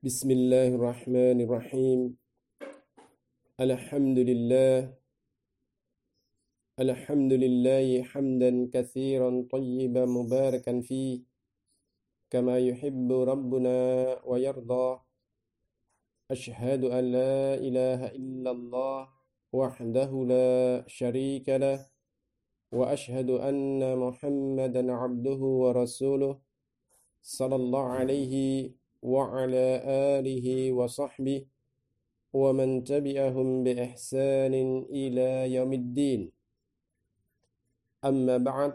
Bismillahirrahmanirrahim. Alhamdulillah. Alhamdulillahi hamdan katsiran tayyiban mubarakan fi kama yuhibbu rabbuna wa yarda. Ashhadu an la ilaha illallah wahdahu la syarika lah wa ashhadu anna Muhammadan abduhu wa rasuluh sallallahu alaihi wa ala alihi wa sahbihi wa man tabi'ahum bi ihsanin ila yaumiddin. Amma ba'd.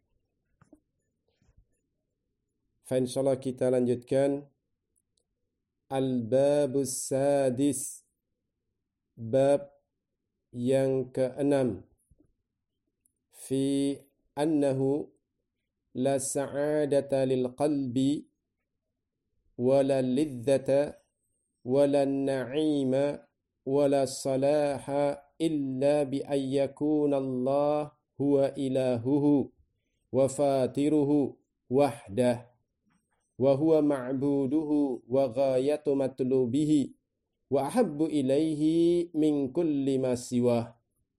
Fa insyaallah kita lanjutkan Al-Babus Sadis, bab yang ke-6, fi annahu la sa'adata lil qalbi wala lidzata wala na'ima wala salaha illa bi an yakuna Allah huwa ilahuhu wa fatiruhu wahdah wa huwa ma'buduhu wa ghayatu matlubihi wa ahabbu ilaihi min kulli ma siwah.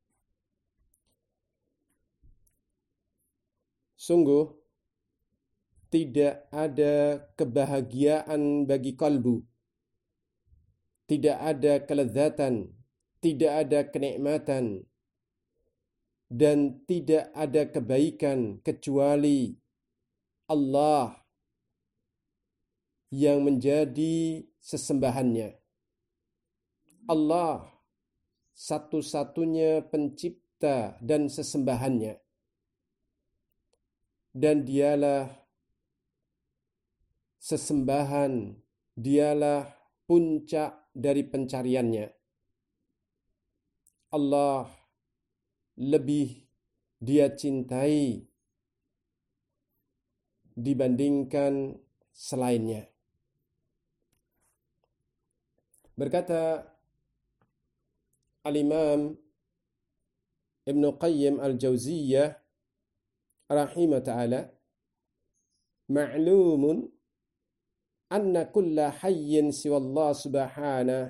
Sungguh tidak ada kebahagiaan bagi kalbu, tidak ada kelezatan, tidak ada kenikmatan, dan tidak ada kebaikan kecuali Allah yang menjadi sesembahannya. Allah satu-satunya pencipta dan sesembahannya. Dan dialah sesembahan, dialah puncak dari pencariannya. Allah lebih dia cintai dibandingkan selainnya. Berkata Al-Imam Ibn Qayyim Al-Jauziyah rahimah ta'ala, ma'lumun anna kulla hayyin siwallah subhanahu,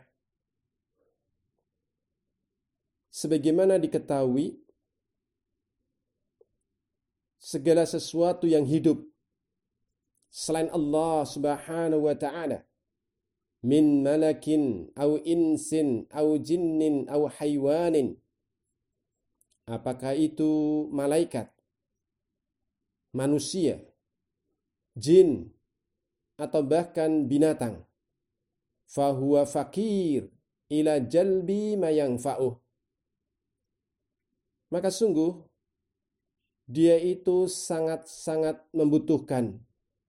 sebagaimana diketahui segala sesuatu yang hidup selain Allah subhanahu wa ta'ala, min malakin au insin au jinnin au haywanin, apakah itu malaikat, manusia, jin, atau bahkan binatang, fahuwa fakir ila jalbi ma yanfa'uh, maka sungguh dia itu sangat-sangat membutuhkan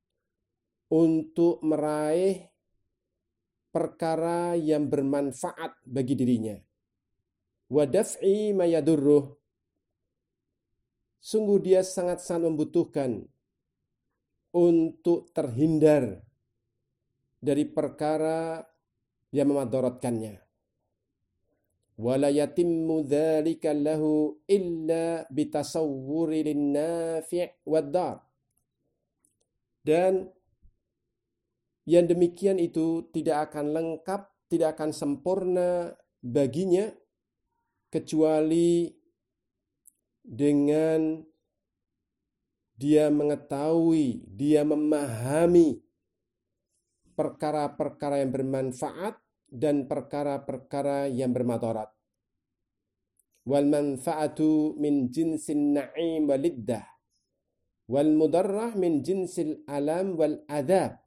untuk meraih perkara yang bermanfaat bagi dirinya. Wa daf'i ma yadurruh, sungguh dia sangat-sangat membutuhkan untuk terhindar dari perkara yang memadaratkannya. Wala yatimmu dzalika lahu illa bitasawwuri lin-nafi' wad-dar. Dan yang demikian itu tidak akan lengkap, tidak akan sempurna baginya kecuali dengan dia mengetahui, dia memahami perkara-perkara yang bermanfaat dan perkara-perkara yang bermadarat. Wal manfaatu min jinsin na'im waliddah, wal mudarrah min jinsil alam wal adab.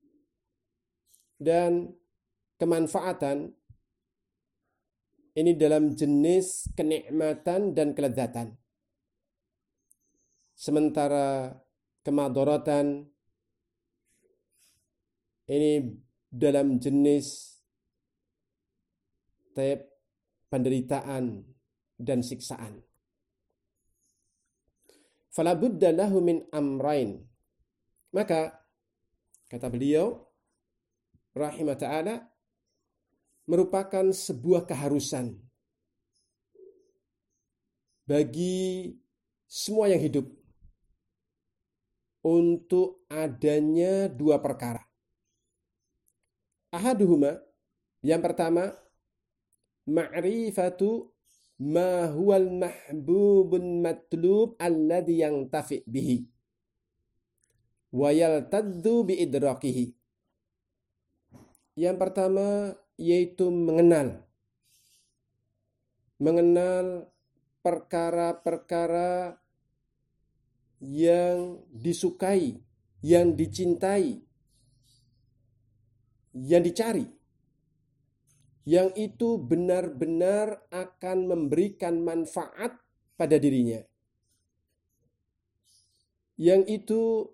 Dan kemanfaatan ini dalam jenis kenikmatan dan kelezatan. Sementara kemadaratan ini dalam jenis penderitaan dan siksaan. Fala budda lahu min amrain. Maka kata beliau rahimah ta'ala, merupakan sebuah keharusan bagi semua yang hidup untuk adanya dua perkara. Ahaduhuma, yang pertama, ma'rifatu ma huwal mahbubun matlub alladhi yantafi bihi wa yaltaddu bi idrakihi. Yang pertama yaitu mengenal perkara-perkara yang disukai, yang dicintai, yang dicari, yang itu benar-benar akan memberikan manfaat pada dirinya, yang itu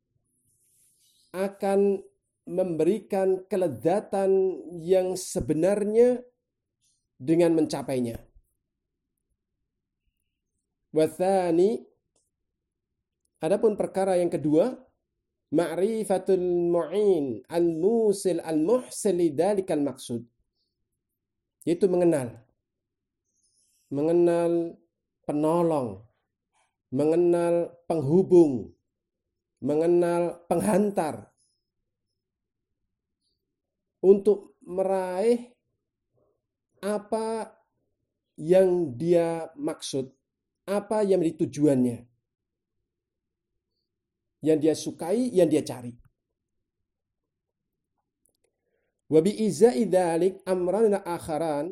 akan memberikan kelezatan yang sebenarnya dengan mencapainya. Wathani, adapun perkara yang kedua, ma'rifatul mu'in al-musil al-muhsil lidzalikal maqsud, yaitu mengenal penolong, mengenal penghubung, mengenal penghantar untuk meraih apa yang dia maksud, apa yang menjadi tujuannya, yang dia sukai, yang dia cari. Wa bi izai dzalik amran akharan,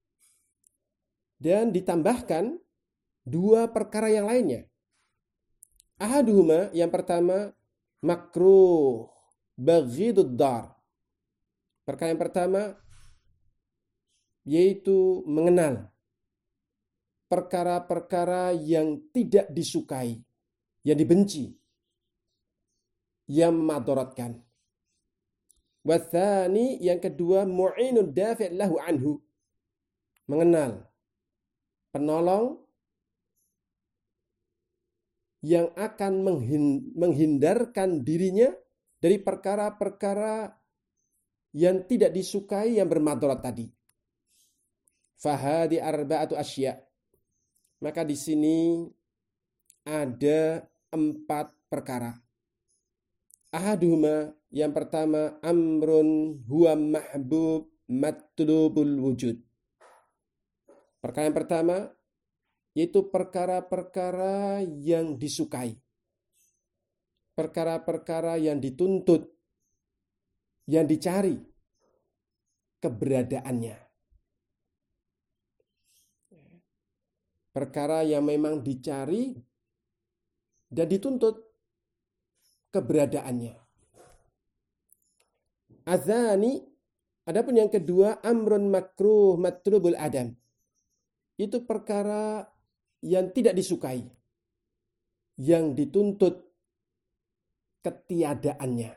dan ditambahkan dua perkara yang lainnya. Ahaduhuma, yang pertama, makruh baghidud dar. Perkara yang pertama yaitu mengenal perkara-perkara yang tidak disukai, yang dibenci, yang memadaratkan. Wathani, yang kedua, mu'inun dafi' lahu anhu, mengenal penolong yang akan menghindarkan dirinya dari perkara-perkara yang tidak disukai, yang bermadarat tadi. Fahadi arba'atu asya. Maka di sini ada 4 perkara. Ahaduhuma, yang pertama, amrun huwa mahbub matlubul wujud. Perkara yang pertama yaitu perkara-perkara yang disukai, perkara-perkara yang dituntut, yang dicari keberadaannya. Perkara yang memang dicari dan dituntut keberadaannya. Azani, adapun yang kedua, amrun makruh matlubul adam. Itu perkara yang tidak disukai, yang dituntut ketiadaannya.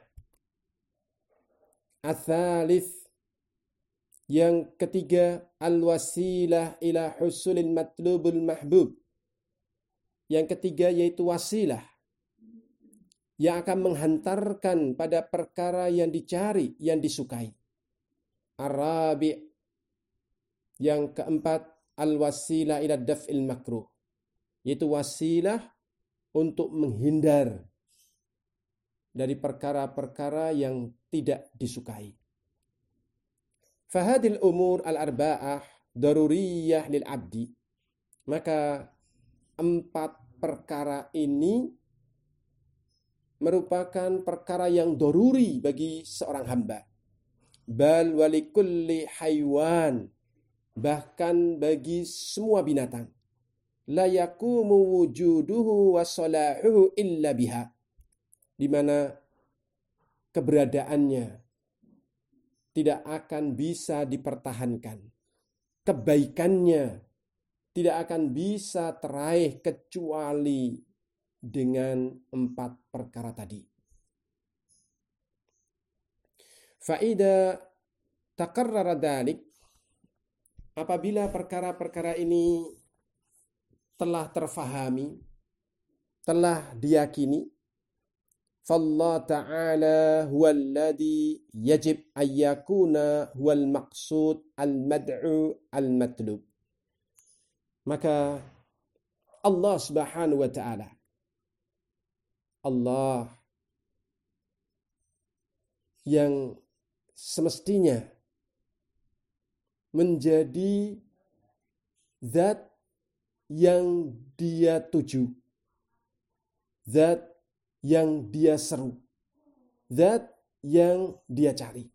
Atsalits, yang ketiga, al-wasilah ila husulil matlubul mahbub. Yang ketiga yaitu wasilah yang akan menghantarkan pada perkara yang dicari, yang disukai. Arabi, yang keempat, al-wasilah ila daf'il makruh, yaitu wasilah untuk menghindar dari perkara-perkara yang tidak disukai. Fahadil umur al-arba'ah daruriyah lil abdi. Maka 4 perkara ini merupakan perkara yang daruri bagi seorang hamba. Bal walikulli haywan, bahkan bagi semua binatang. La yakumu wujuduhu wa salahuhu illa biha, di mana keberadaannya tidak akan bisa dipertahankan, kebaikannya tidak akan bisa teraih kecuali dengan 4 perkara tadi. Faida taqarrara dzalik, apabila perkara-perkara ini telah terfahami, telah diyakini, fallah ta'ala huwallazi yajib ayyakuna huwal maqsud al-mad'u al-matlub. Maka Allah Subhanahu wa ta'ala, Allah yang semestinya menjadi zat yang dia tuju, zat yang dia seru, zat yang dia cari.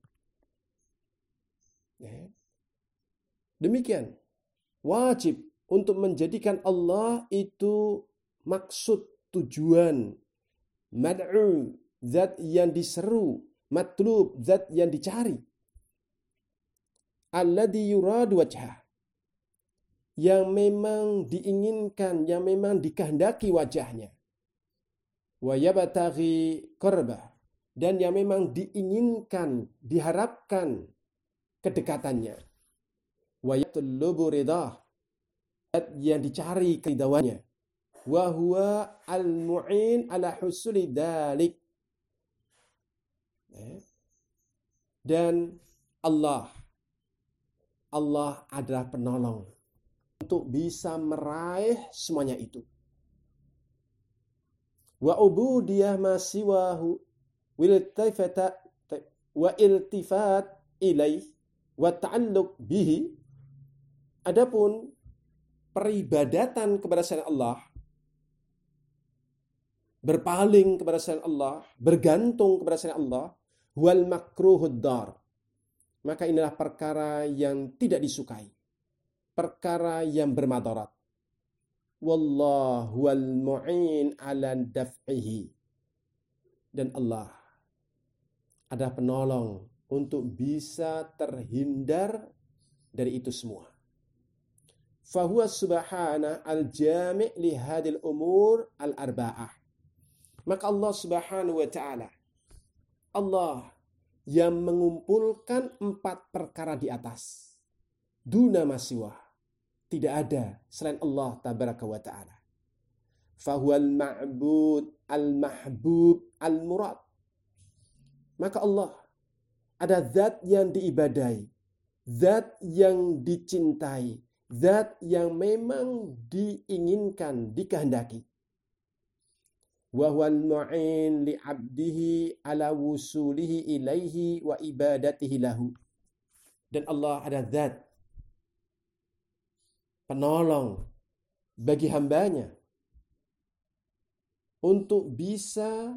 Demikian, wajib untuk menjadikan Allah itu maksud, tujuan, mad'u, zat yang diseru, matlub, zat yang dicari. Alladzi yuradu wajhah, yang memang diinginkan, yang memang dikehendaki wajahnya. Wa yabtaghi qurbah, dan yang memang diinginkan, diharapkan kedekatannya. Wa yatlubu ridah, yang dicari keridhaannya. Wa huwa al-mu'in ala husuli dzalik. Dan Allah adalah penolong untuk bisa meraih semuanya itu. Wa ubudiyah ma siwahu wa iltifat ilaih wa ta'alluq bihi. Adapun peribadatan kepada selain Allah, berpaling kepada selain Allah, bergantung kepada selain Allah, wal makruhud dar, maka inilah perkara yang tidak disukai, perkara yang bermadarat. Wallahu wal mu'in ala daf'ihi, dan Allah adalah penolong untuk bisa terhindar dari itu semua. Fahuwa subhanahu al-jami' li hadil umur al-arba'ah. Maka Allah subhanahu wa ta'ala, Allah yang mengumpulkan 4 perkara di atas. Duna masiwah, tidak ada selain Allah tabaraka wa ta'ala. Fahuwal ma'bud al-mahbub al-murad. Maka Allah ada zat yang diibadai, zat yang dicintai, zat yang memang diinginkan, dikehendaki. Wa huwal mu'in li 'abdihi ala wusulihi ilaihi wa ibadatihi lahu. Dan Allah ada zat penolong bagi hambanya untuk bisa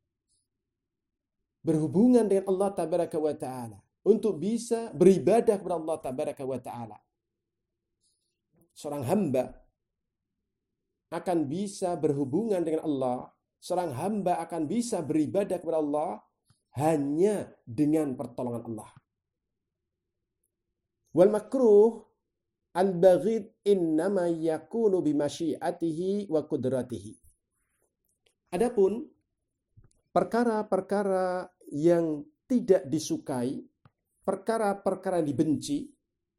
berhubungan dengan Allah tabaraka wa ta'ala, untuk bisa beribadah kepada Allah tabaraka wa ta'ala. Seorang hamba akan bisa berhubungan dengan Allah, seorang hamba akan bisa beribadah kepada Allah hanya dengan pertolongan Allah. Wal makruh al-baghid innama yakunu bimasyiatihi wa qudratihi. Adapun perkara-perkara yang tidak disukai, perkara-perkara yang dibenci,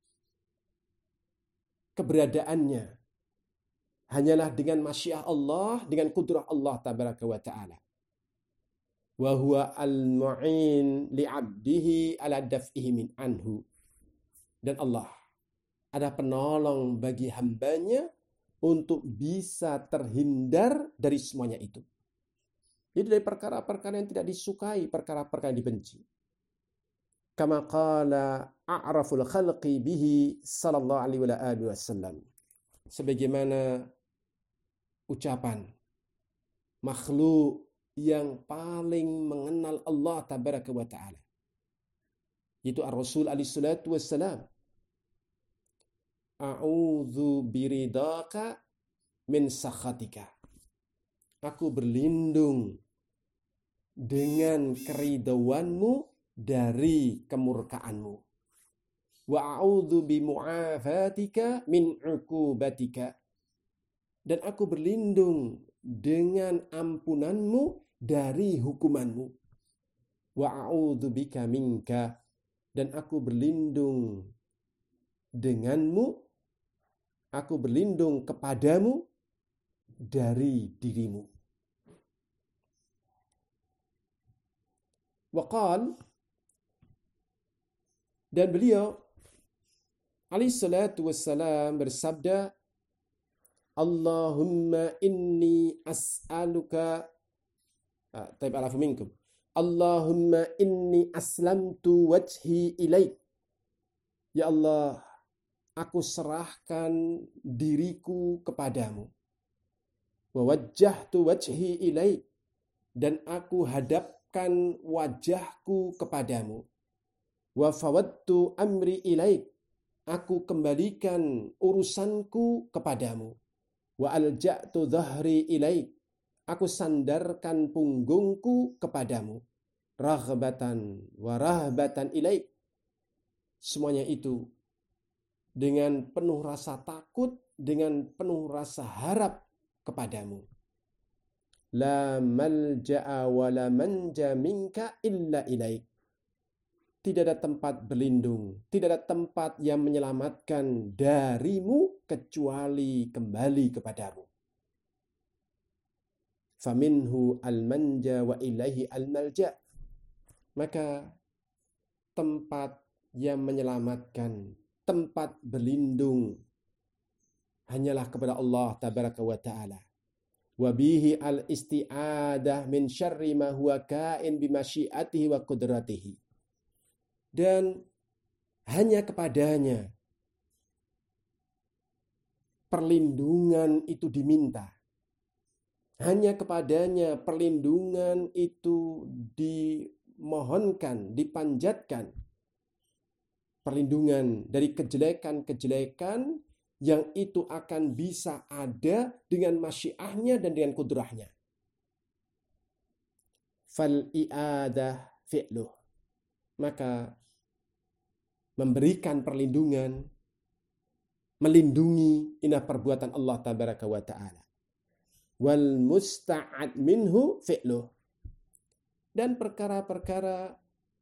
keberadaannya hanyalah dengan masyiah Allah, dengan kudrah Allah tabaraka wa ta'ala. Wa huwa al-mu'in li'abdihi ala daf'ihi min anhu. Dan Allah ada penolong bagi hambanya untuk bisa terhindar dari semuanya itu. Jadi dari perkara-perkara yang tidak disukai, perkara-perkara yang dibenci. Kama qala a'raful khalqi bihi sallallahu alaihi wasallam. Sebagaimana ucapan makhluk yang paling mengenal Allah tabaraka wa ta'ala, yaitu Ar-Rasul alaihi salatu wassalam. A'udzu biridaka min sakhatika. Aku berlindung dengan keridhaanmu dari kemurkaanmu. Wa a'udzu bimu'afatika min 'uqubatika. Dan aku berlindung dengan ampunanmu dari hukumanmu. Wa a'udzu bika minka. Dan aku berlindung denganmu, aku berlindung kepadamu dari dirimu. Waqal, dan beliau alaihi salatu wassalam bersabda, Allahumma inni as'aluka taib alafu minkum. Allahumma inni aslamtu wajhi ilaik. Ya Allah, aku serahkan diriku kepadamu. Wa wajjahtu wajhi ilaik. Dan aku hadapkan wajahku kepadamu. Wa fawattu amri ilaik. Aku kembalikan urusanku kepadamu. Wa alja'tu dhahri ilaik. Aku sandarkan punggungku kepadamu. Raghbatan wa rahbatan ilaik. Semuanya itu dengan penuh rasa takut, dengan penuh rasa harap kepadamu. La malja'a wa la manja minka illa ilaik. Tidak ada tempat berlindung, tidak ada tempat yang menyelamatkan darimu kecuali kembali kepadamu. Faminhu al-manja wa ilaihi al-malja. Maka tempat yang menyelamatkan, tempat berlindung hanyalah kepada Allah tabaraka wa ta'ala. Wa bihi al-isti'adah min syarri ma huwa kain bimasyiatihi wa qudratihi. Dan hanya kepadanya perlindungan itu diminta. Hanya kepadanya perlindungan itu dimohonkan, dipanjatkan. Perlindungan dari kejelekan-kejelekan yang itu akan bisa ada dengan masyiahnya dan dengan kudrahnya. Fal i'adah fi'luh. Maka memberikan perlindungan, melindungi, inilah perbuatan Allah tabaraka wa ta'ala. Wal musta'ad minhu fi'luh. Dan perkara-perkara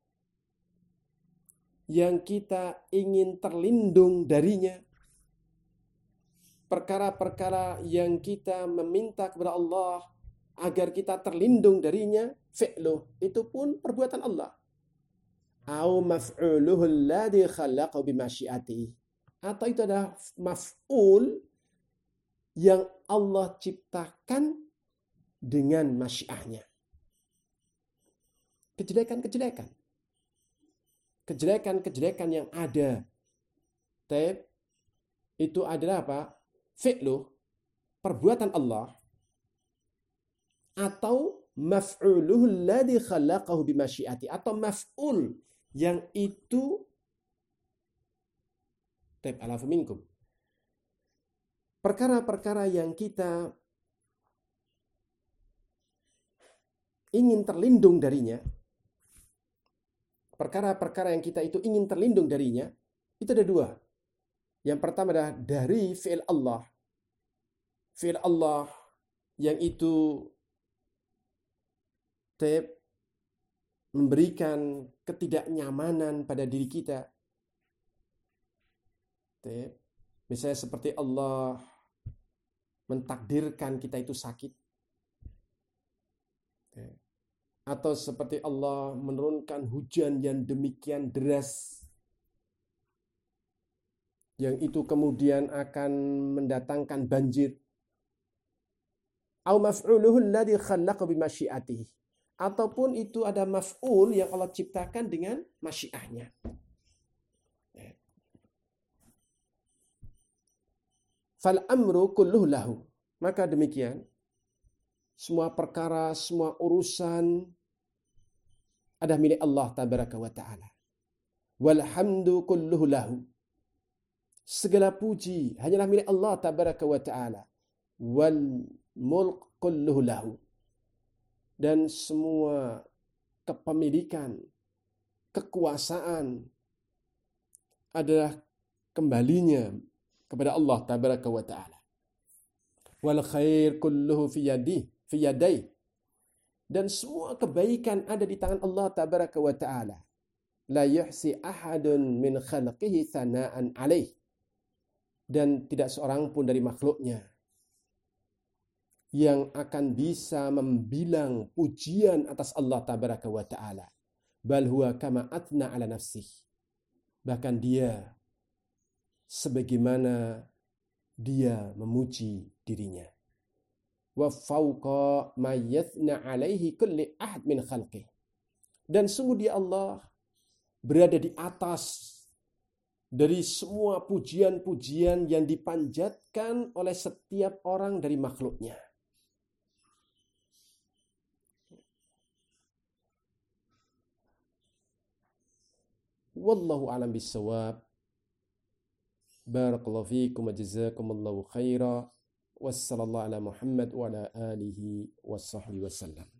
yang kita ingin terlindung darinya, perkara-perkara yang kita meminta kepada Allah agar kita terlindung darinya, fi'luh, itu pun perbuatan Allah. Au maf'uluhu alladhi khalaqahu bimasyiatihi. Atau itu adalah maf'ul yang Allah ciptakan dengan masyiahnya. Kejelekan-kejelekan. Kejelekan-kejelekan yang ada. Itu adalah apa? Fi'luh, perbuatan Allah. Atau maf'uluhu alladhi khalaqahu bimasyiatihi. Atau maf'ul yang itu alafu minkum. Perkara-perkara yang kita ingin terlindung darinya, perkara-perkara yang kita itu ingin terlindung darinya, itu ada dua. Yang pertama adalah dari fi'il Allah. Fi'il Allah yang itu memberikan ketidaknyamanan pada diri kita. Misalnya seperti Allah mentakdirkan kita itu sakit. Atau seperti Allah menurunkan hujan yang demikian deras, yang itu kemudian akan mendatangkan banjir. Au maf'uluhu alladhi khalaqa bimasyiatihi. Ataupun itu ada maf'ul yang Allah ciptakan dengan masyiahnya. Fal amru kulluhu lahu. Maka demikian, semua perkara, semua urusan adalah milik Allah tabaraka wa ta'ala. Walhamdu kulluhu lahu. Segala puji hanyalah milik Allah tabaraka wa ta'ala. Wal mulk kulluhu lahu. Dan semua kepemilikan, kekuasaan adalah kembalinya kepada Allah tabaraka wa ta'ala. Wal khair kulluhu fi yadayhi. Dan semua kebaikan ada di tangan Allah tabaraka wa ta'ala. La yuhsi ahadun min khalqihi thana'an alaih. Dan tidak seorang pun dari makhluknya yang akan bisa membilang pujian atas Allah tabaraka wa ta'ala. Bal huwa kama atna ala nafsih. Bahkan dia sebagaimana dia memuji dirinya. Wa fawqa ma yathna alaihi kulli ahad min khalqih. Dan sungguh dia Allah berada di atas dari semua pujian-pujian yang dipanjatkan oleh setiap orang dari makhluknya. Wallahu a'lam bissawab. Barakallahu fiikum wa jazakumullahu khaira. Wassallallahu ala Muhammad wa ala alihi wa sahbihi wasallam.